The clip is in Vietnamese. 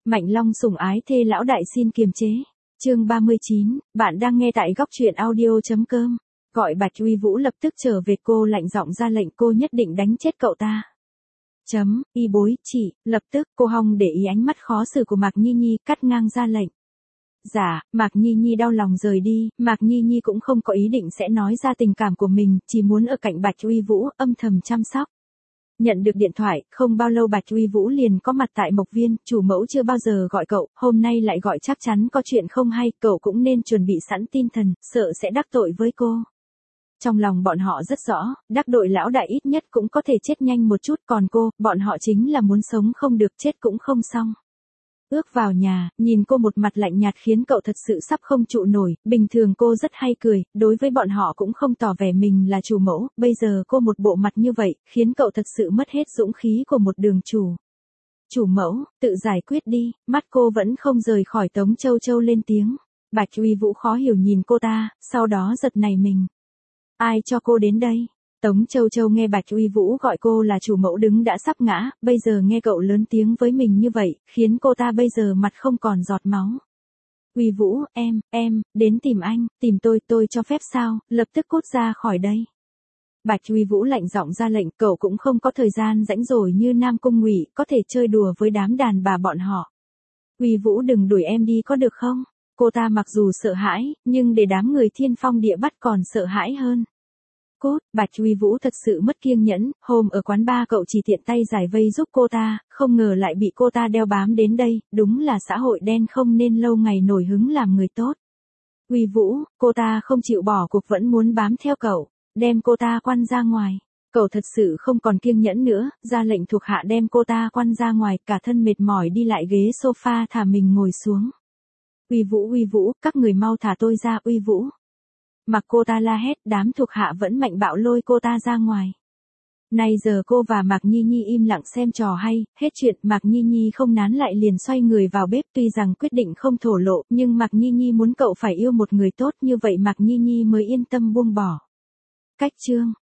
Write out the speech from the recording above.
Mạnh Long sủng ái thê lão đại xin kiềm chế. Chương 39, bạn đang nghe tại góc truyện audio.com. Gọi Bạch Uy Vũ lập tức trở về, cô lạnh giọng ra lệnh, cô nhất định đánh chết cậu ta. Y bối, chị, lập tức, cô Hong để ý ánh mắt khó xử của Mạc Nhi Nhi, cắt ngang ra lệnh. Dạ, Mạc Nhi Nhi đau lòng rời đi, Mạc Nhi Nhi cũng không có ý định sẽ nói ra tình cảm của mình, chỉ muốn ở cạnh Bạch Uy Vũ, âm thầm chăm sóc. Nhận được điện thoại, không bao lâu Bạch Uy Vũ liền có mặt tại Mộc Viên, chủ mẫu chưa bao giờ gọi cậu, hôm nay lại gọi chắc chắn có chuyện không hay, cậu cũng nên chuẩn bị sẵn tinh thần, sợ sẽ đắc tội với cô. Trong lòng bọn họ rất rõ, đắc tội lão đại ít nhất cũng có thể chết nhanh một chút, còn cô, bọn họ chính là muốn sống không được, chết cũng không xong. Ước vào nhà, nhìn cô một mặt lạnh nhạt khiến cậu thật sự sắp không trụ nổi, bình thường cô rất hay cười, đối với bọn họ cũng không tỏ vẻ mình là chủ mẫu, bây giờ cô một bộ mặt như vậy, khiến cậu thật sự mất hết dũng khí của một đường chủ. Chủ mẫu, tự giải quyết đi, mắt cô vẫn không rời khỏi Tống Châu Châu lên tiếng. Bạch Uy Vũ khó hiểu nhìn cô ta, sau đó giật nảy mình. Ai cho cô đến đây? Tống Châu Châu nghe Bạch Uy Vũ gọi cô là chủ mẫu đứng đã sắp ngã, bây giờ nghe cậu lớn tiếng với mình như vậy, khiến cô ta bây giờ mặt không còn giọt máu. Uy Vũ, em, đến tìm anh, tìm tôi cho phép sao, lập tức cút ra khỏi đây. Bạch Uy Vũ lạnh giọng ra lệnh, cậu cũng không có thời gian rảnh rỗi như Nam Cung Ngụy, có thể chơi đùa với đám đàn bà bọn họ. Uy Vũ đừng đuổi em đi có được không? Cô ta mặc dù sợ hãi, nhưng để đám người Thiên Phong Địa bắt còn sợ hãi hơn. Cốt, Bạch Uy Vũ thật sự mất kiêng nhẫn, hôm ở quán bar cậu chỉ tiện tay giải vây giúp cô ta, không ngờ lại bị cô ta đeo bám đến đây, đúng là xã hội đen không nên lâu ngày nổi hứng làm người tốt. Uy Vũ, cô ta không chịu bỏ cuộc vẫn muốn bám theo cậu, đem cô ta quăng ra ngoài. Cậu thật sự không còn kiêng nhẫn nữa, ra lệnh thuộc hạ đem cô ta quăng ra ngoài, cả thân mệt mỏi đi lại ghế sofa thả mình ngồi xuống. Uy Vũ, các người mau thả tôi ra, Uy Vũ. Mặc cô ta la hét, đám thuộc hạ vẫn mạnh bạo lôi cô ta ra ngoài. Nay giờ cô và Mạc Nhi Nhi im lặng xem trò hay, hết chuyện Mạc Nhi Nhi không nán lại liền xoay người vào bếp, tuy rằng quyết định không thổ lộ, nhưng Mạc Nhi Nhi muốn cậu phải yêu một người tốt như vậy Mạc Nhi Nhi mới yên tâm buông bỏ. Cách chương